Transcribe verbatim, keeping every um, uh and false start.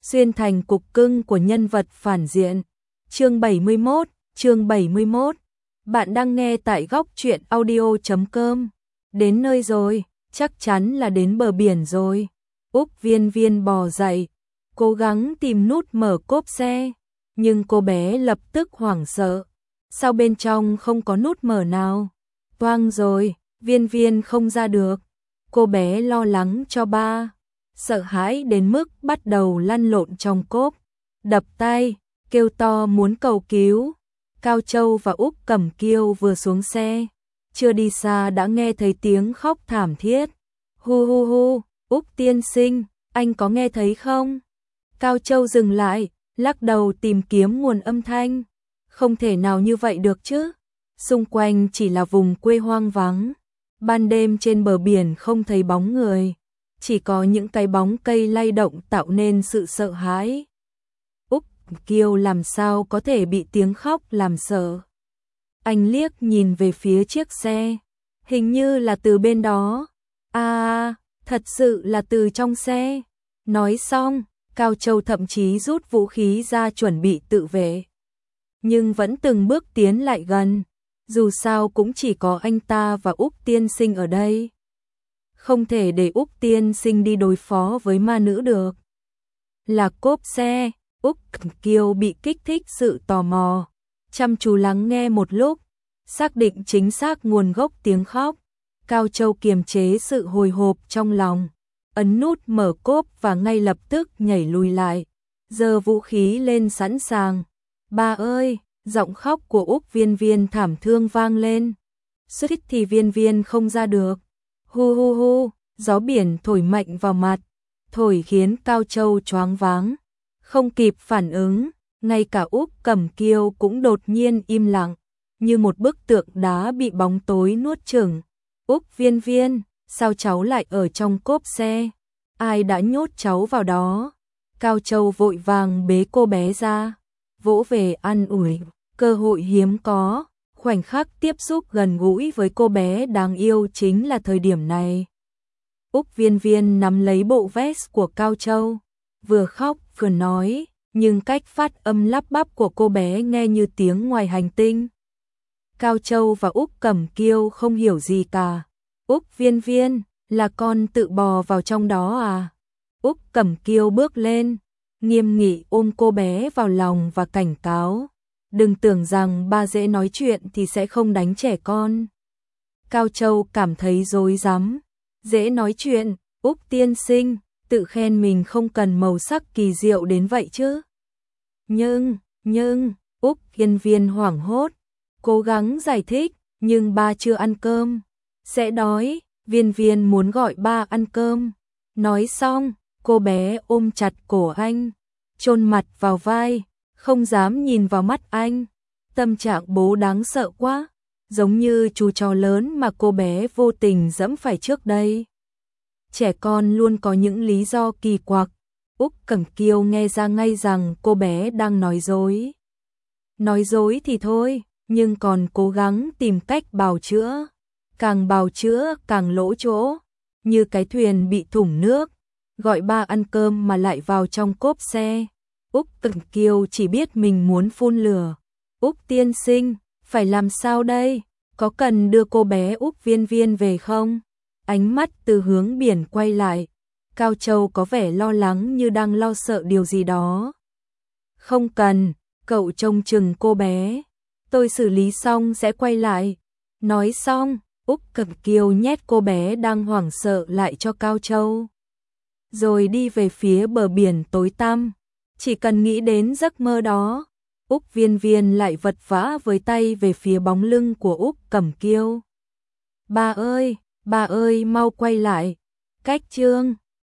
xuyên thành cục cưng của nhân vật phản diện. Chương bảy mươi mốt, chương bảy mươi mốt. Bạn đang nghe tại góc truyện audio chấm com. Đến nơi rồi, chắc chắn là đến bờ biển rồi. Úc Viên Viên bò dậy, cố gắng tìm nút mở cốp xe, nhưng cô bé lập tức hoảng sợ. Sao bên trong không có nút mở nào? Toang rồi, Viên Viên không ra được. Cô bé lo lắng cho ba, sợ hãi đến mức bắt đầu lăn lộn trong cốp, đập tay, kêu to muốn cầu cứu. Cao Châu và Úc Cẩm Kiêu vừa xuống xe, chưa đi xa đã nghe thấy tiếng khóc thảm thiết. Hu hu hu, Úc tiên sinh, anh có nghe thấy không? Cao Châu dừng lại, lắc đầu tìm kiếm nguồn âm thanh. Không thể nào như vậy được chứ. Xung quanh chỉ là vùng quê hoang vắng. Ban đêm trên bờ biển không thấy bóng người, chỉ có những cái bóng cây lay động tạo nên sự sợ hãi. Úc Kiêu làm sao có thể bị tiếng khóc làm sợ. Anh liếc nhìn về phía chiếc xe, hình như là từ bên đó. À, thật sự là từ trong xe. Nói xong, Cao Châu thậm chí rút vũ khí ra chuẩn bị tự vệ, nhưng vẫn từng bước tiến lại gần. Dù sao cũng chỉ có anh ta và Úc tiên sinh ở đây. Không thể để Úc tiên sinh đi đối phó với ma nữ được. Là cốp xe. Úc Kiêu bị kích thích sự tò mò, chăm chú lắng nghe một lúc, xác định chính xác nguồn gốc tiếng khóc. Cao Châu kiềm chế sự hồi hộp trong lòng, ấn nút mở cốp và ngay lập tức nhảy lùi lại, giơ vũ khí lên sẵn sàng. Ba ơi! Giọng khóc của Úc Viên Viên thảm thương vang lên. Suýt thì Viên Viên không ra được. Hu hu hu, gió biển thổi mạnh vào mặt, thổi khiến Cao Châu choáng váng, không kịp phản ứng. Ngay cả Úc Cẩm Kiêu cũng đột nhiên im lặng, như một bức tượng đá bị bóng tối nuốt chửng. Úc Viên Viên, sao cháu lại ở trong cốp xe? Ai đã nhốt cháu vào đó? Cao Châu vội vàng bế cô bé ra, vỗ về an ủi. Cơ hội hiếm có, khoảnh khắc tiếp xúc gần gũi với cô bé đáng yêu chính là thời điểm này. Úc Viên Viên nắm lấy bộ vest của Cao Châu, vừa khóc vừa nói, nhưng cách phát âm lắp bắp của cô bé nghe như tiếng ngoài hành tinh. Cao Châu và Úc Cẩm Kiêu không hiểu gì cả. Úc Viên Viên, là con tự bò vào trong đó à? Úc Cẩm Kiêu bước lên, nghiêm nghị ôm cô bé vào lòng và cảnh cáo. Đừng tưởng rằng ba dễ nói chuyện thì sẽ không đánh trẻ con. Cao Châu cảm thấy rối rắm. Dễ nói chuyện, Úc tiên sinh, tự khen mình không cần màu sắc kỳ diệu đến vậy chứ. Nhưng, nhưng, Úc Viên Viên hoảng hốt, cố gắng giải thích, nhưng ba chưa ăn cơm. Sẽ đói, Viên Viên muốn gọi ba ăn cơm. Nói xong, cô bé ôm chặt cổ anh, chôn mặt vào vai, không dám nhìn vào mắt anh. Tâm trạng bố đáng sợ quá, giống như chú chó lớn mà cô bé vô tình dẫm phải trước đây. Trẻ con luôn có những lý do kỳ quặc. Úc Cẩm Kiêu nghe ra ngay rằng cô bé đang nói dối. Nói dối thì thôi, nhưng còn cố gắng tìm cách bào chữa. Càng bào chữa càng lỗ chỗ, như cái thuyền bị thủng nước, gọi ba ăn cơm mà lại vào trong cốp xe. Úc Cẩm Kiêu chỉ biết mình muốn phun lửa. Úc tiên sinh, phải làm sao đây? Có cần đưa cô bé Úc Viên Viên về không? Ánh mắt từ hướng biển quay lại. Cao Châu có vẻ lo lắng như đang lo sợ điều gì đó. Không cần, cậu trông chừng cô bé. Tôi xử lý xong sẽ quay lại. Nói xong, Úc Cẩm Kiêu nhét cô bé đang hoảng sợ lại cho Cao Châu, rồi đi về phía bờ biển tối tăm. Chỉ cần nghĩ đến giấc mơ đó, Úc Viên Viên lại vật vã với tay về phía bóng lưng của Úc Cẩm Kiêu. Ba ơi, ba ơi mau quay lại. Cách chương